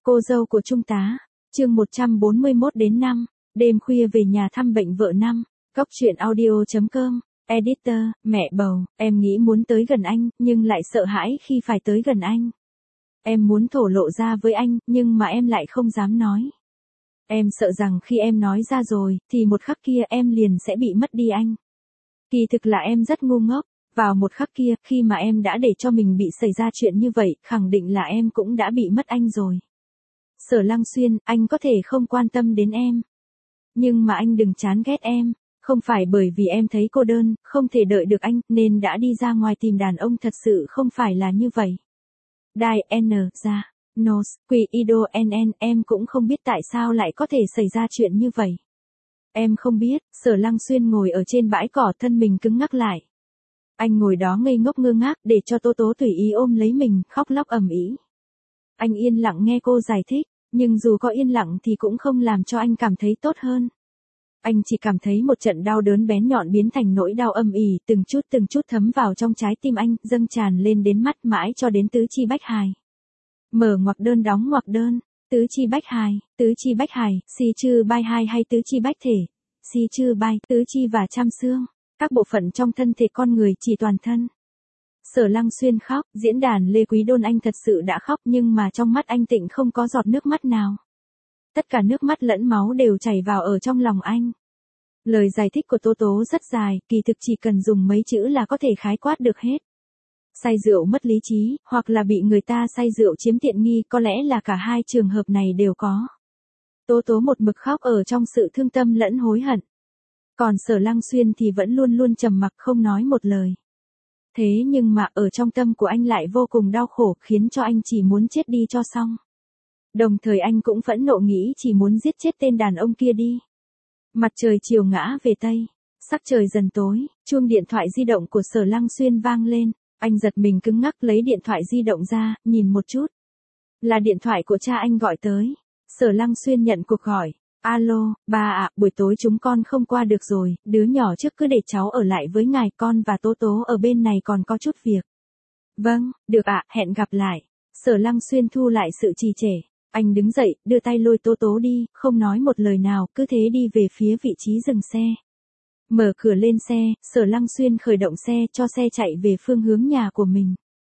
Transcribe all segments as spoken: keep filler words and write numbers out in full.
Cô dâu của Trung tá, chương một trăm bốn mươi mốt đến năm, đêm khuya về nhà thăm bệnh vợ năm, Cóc truyện audio chấm com, editor, mẹ bầu, em nghĩ muốn tới gần anh, nhưng lại sợ hãi khi phải tới gần anh. Em muốn thổ lộ ra với anh, nhưng mà em lại không dám nói. Em sợ rằng khi em nói ra rồi, thì một khắc kia em liền sẽ bị mất đi anh. Kỳ thực là em rất ngu ngốc, vào một khắc kia, khi mà em đã để cho mình bị xảy ra chuyện như vậy, khẳng định là em cũng đã bị mất anh rồi. Sở Lăng Xuyên, anh có thể không quan tâm đến em. Nhưng mà anh đừng chán ghét em, không phải bởi vì em thấy cô đơn, không thể đợi được anh, nên đã đi ra ngoài tìm đàn ông, thật sự không phải là như vậy. Đài N, ra, Nos, Quỷ Ido N N, em cũng không biết tại sao lại có thể xảy ra chuyện như vậy. Em không biết. Sở Lăng Xuyên ngồi ở trên bãi cỏ, thân mình cứng ngắc lại. Anh ngồi đó ngây ngốc ngơ ngác, để cho Tố Tố tùy ý ôm lấy mình, khóc lóc ầm ĩ. Anh yên lặng nghe cô giải thích, nhưng dù có yên lặng thì cũng không làm cho anh cảm thấy tốt hơn. Anh chỉ cảm thấy một trận đau đớn bén nhọn biến thành nỗi đau âm ỉ, từng chút từng chút thấm vào trong trái tim anh, dâng tràn lên đến mắt, mãi cho đến tứ chi bách hài. Mở ngoặc đơn đóng ngoặc đơn, tứ chi bách hài, tứ chi bách hài, si chư bai hai hay tứ chi bách thể, si chư bai, tứ chi và trăm xương, các bộ phận trong thân thể con người, chỉ toàn thân. Sở Lăng Xuyên khóc, diễn đàn Lê Quý Đôn, anh thật sự đã khóc, nhưng mà trong mắt anh Tịnh không có giọt nước mắt nào. Tất cả nước mắt lẫn máu đều chảy vào ở trong lòng anh. Lời giải thích của Tố Tố rất dài, kỳ thực chỉ cần dùng mấy chữ là có thể khái quát được hết. Say rượu mất lý trí, hoặc là bị người ta say rượu chiếm tiện nghi, có lẽ là cả hai trường hợp này đều có. Tố Tố một mực khóc ở trong sự thương tâm lẫn hối hận. Còn Sở Lăng Xuyên thì vẫn luôn luôn trầm mặc không nói một lời. Thế nhưng mà ở trong tâm của anh lại vô cùng đau khổ, khiến cho anh chỉ muốn chết đi cho xong. Đồng thời anh cũng phẫn nộ nghĩ chỉ muốn giết chết tên đàn ông kia đi. Mặt trời chiều ngã về Tây, sắc trời dần tối, chuông điện thoại di động của Sở Lăng Xuyên vang lên, anh giật mình cứng ngắc lấy điện thoại di động ra, nhìn một chút. Là điện thoại của cha anh gọi tới. Sở Lăng Xuyên nhận cuộc gọi. Alo, ba ạ, buổi tối chúng con không qua được rồi, đứa nhỏ trước cứ để cháu ở lại với ngài, con và Tố Tố ở bên này còn có chút việc. Vâng, được ạ, hẹn gặp lại. Sở Lăng Xuyên thu lại sự trì trệ. Anh đứng dậy, đưa tay lôi Tố Tố đi, không nói một lời nào, cứ thế đi về phía vị trí dừng xe. Mở cửa lên xe, Sở Lăng Xuyên khởi động xe, cho xe chạy về phương hướng nhà của mình.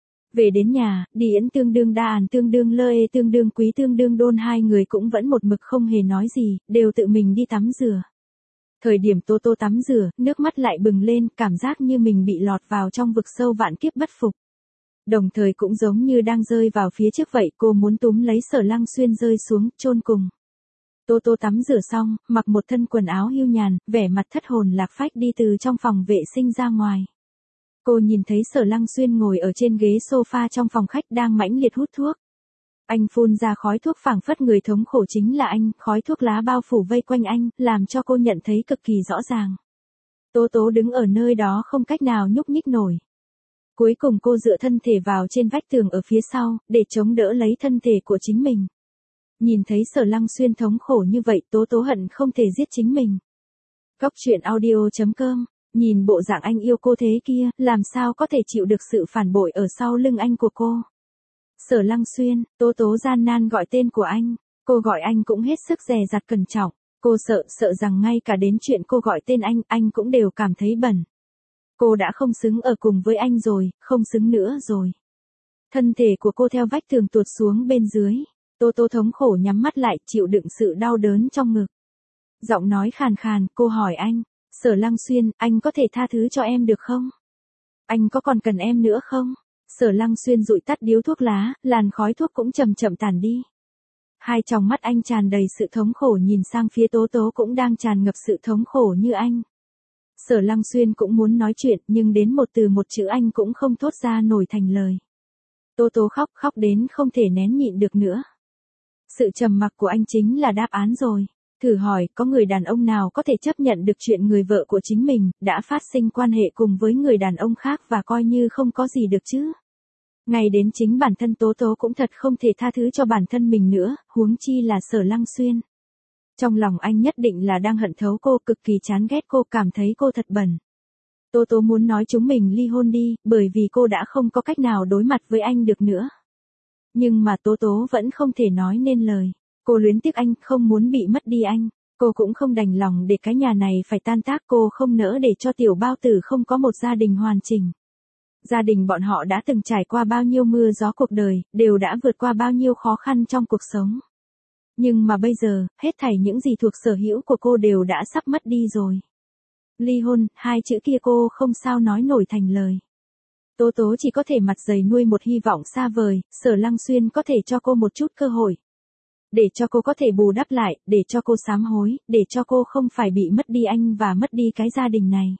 Về đến nhà, Đi Yến tương đương Đa Ản tương đương Lơ Ê tương đương Quý tương đương Đôn, hai người cũng vẫn một mực không hề nói gì, đều tự mình đi tắm rửa. Thời điểm Tố Tố tắm rửa, nước mắt lại bừng lên, cảm giác như mình bị lọt vào trong vực sâu vạn kiếp bất phục. Đồng thời cũng giống như đang rơi vào phía trước vậy, cô muốn túm lấy Sở Lăng Xuyên rơi xuống, chôn cùng. Tố Tố tắm rửa xong, mặc một thân quần áo hưu nhàn, vẻ mặt thất hồn lạc phách đi từ trong phòng vệ sinh ra ngoài. Cô nhìn thấy Sở Lăng Xuyên ngồi ở trên ghế sofa trong phòng khách đang mãnh liệt hút thuốc. Anh phun ra khói thuốc, phảng phất người thống khổ chính là anh, khói thuốc lá bao phủ vây quanh anh, làm cho cô nhận thấy cực kỳ rõ ràng. Tố Tố đứng ở nơi đó không cách nào nhúc nhích nổi. Cuối cùng cô dựa thân thể vào trên vách tường ở phía sau, để chống đỡ lấy thân thể của chính mình. Nhìn thấy Sở Lăng Xuyên thống khổ như vậy, Tố Tố hận không thể giết chính mình. Cóc truyện audio chấm com. Nhìn bộ dạng anh yêu cô thế kia, làm sao có thể chịu được sự phản bội ở sau lưng anh của cô. Sở Lăng Xuyên, Tố Tố gian nan gọi tên của anh, cô gọi anh cũng hết sức dè dặt cẩn trọng, cô sợ, sợ rằng ngay cả đến chuyện cô gọi tên anh, anh cũng đều cảm thấy bẩn. Cô đã không xứng ở cùng với anh rồi, không xứng nữa rồi. Thân thể của cô theo vách tường tuột xuống bên dưới, Tố Tố thống khổ nhắm mắt lại, chịu đựng sự đau đớn trong ngực. Giọng nói khàn khàn, cô hỏi anh. Sở Lăng Xuyên, anh có thể tha thứ cho em được không? Anh có còn cần em nữa không? Sở Lăng Xuyên dụi tắt điếu thuốc lá, làn khói thuốc cũng chậm chậm tàn đi. Hai tròng mắt anh tràn đầy sự thống khổ nhìn sang phía Tố Tố cũng đang tràn ngập sự thống khổ như anh. Sở Lăng Xuyên cũng muốn nói chuyện, nhưng đến một từ một chữ anh cũng không thốt ra nổi thành lời. Tố Tố khóc, khóc đến không thể nén nhịn được nữa. Sự trầm mặc của anh chính là đáp án rồi. Thử hỏi, có người đàn ông nào có thể chấp nhận được chuyện người vợ của chính mình đã phát sinh quan hệ cùng với người đàn ông khác và coi như không có gì được chứ? Ngay đến chính bản thân Tố Tố cũng thật không thể tha thứ cho bản thân mình nữa, huống chi là Sở Lăng Xuyên. Trong lòng anh nhất định là đang hận thấu cô, cực kỳ chán ghét cô, cảm thấy cô thật bẩn. Tố Tố muốn nói chúng mình ly hôn đi, bởi vì cô đã không có cách nào đối mặt với anh được nữa. Nhưng mà Tố Tố vẫn không thể nói nên lời. Cô luyến tiếc anh, không muốn bị mất đi anh. Cô cũng không đành lòng để cái nhà này phải tan tác, cô không nỡ để cho tiểu bao tử không có một gia đình hoàn chỉnh. Gia đình bọn họ đã từng trải qua bao nhiêu mưa gió cuộc đời, đều đã vượt qua bao nhiêu khó khăn trong cuộc sống. Nhưng mà bây giờ, hết thảy những gì thuộc sở hữu của cô đều đã sắp mất đi rồi. Ly hôn, hai chữ kia cô không sao nói nổi thành lời. Tố Tố chỉ có thể mặt dày nuôi một hy vọng xa vời, Sở Lăng Xuyên có thể cho cô một chút cơ hội. Để cho cô có thể bù đắp lại, để cho cô sám hối, để cho cô không phải bị mất đi anh và mất đi cái gia đình này.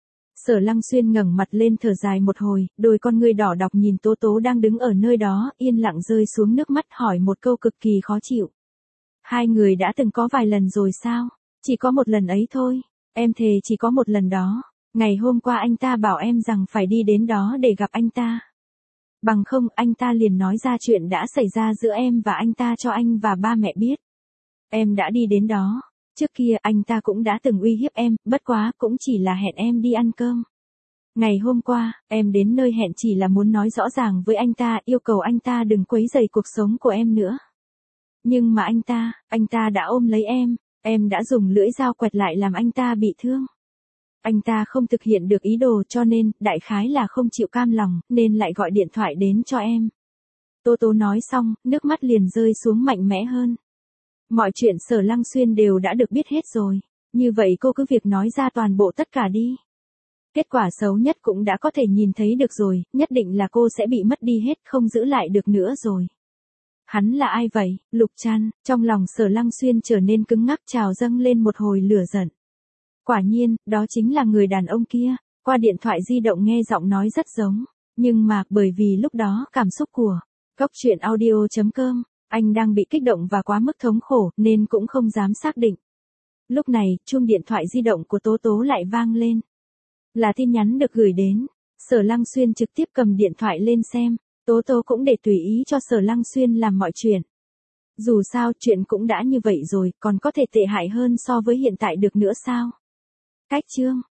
Sở Lăng Xuyên ngẩng mặt lên thở dài một hồi, đôi con ngươi đỏ đọc nhìn Tố Tố đang đứng ở nơi đó, yên lặng rơi xuống nước mắt hỏi một câu cực kỳ khó chịu. Hai người đã từng có vài lần rồi sao? Chỉ có một lần ấy thôi. Em thề chỉ có một lần đó. Ngày hôm qua anh ta bảo em rằng phải đi đến đó để gặp anh ta. Bằng không anh ta liền nói ra chuyện đã xảy ra giữa em và anh ta cho anh và ba mẹ biết. Em đã đi đến đó. Trước kia anh ta cũng đã từng uy hiếp em, bất quá cũng chỉ là hẹn em đi ăn cơm. Ngày hôm qua, em đến nơi hẹn chỉ là muốn nói rõ ràng với anh ta, yêu cầu anh ta đừng quấy rầy cuộc sống của em nữa. Nhưng mà anh ta, anh ta đã ôm lấy em, em đã dùng lưỡi dao quẹt lại làm anh ta bị thương. Anh ta không thực hiện được ý đồ cho nên, đại khái là không chịu cam lòng, nên lại gọi điện thoại đến cho em. Tố Tố nói xong, nước mắt liền rơi xuống mạnh mẽ hơn. Mọi chuyện Sở Lăng Xuyên đều đã được biết hết rồi. Như vậy cô cứ việc nói ra toàn bộ tất cả đi. Kết quả xấu nhất cũng đã có thể nhìn thấy được rồi, nhất định là cô sẽ bị mất đi hết, không giữ lại được nữa rồi. Hắn là ai vậy? Lục Trăn, trong lòng Sở Lăng Xuyên trở nên cứng ngắc trào dâng lên một hồi lửa giận. Quả nhiên, đó chính là người đàn ông kia, qua điện thoại di động nghe giọng nói rất giống, nhưng mà bởi vì lúc đó cảm xúc của Cốc Truyện Audio chấm com, anh đang bị kích động và quá mức thống khổ nên cũng không dám xác định. Lúc này, chuông điện thoại di động của Tố Tố lại vang lên. Là tin nhắn được gửi đến. Sở Lăng Xuyên trực tiếp cầm điện thoại lên xem. Tố Tố cũng để tùy ý cho Sở Lăng Xuyên làm mọi chuyện. Dù sao chuyện cũng đã như vậy rồi, còn có thể tệ hại hơn so với hiện tại được nữa sao? Cách chương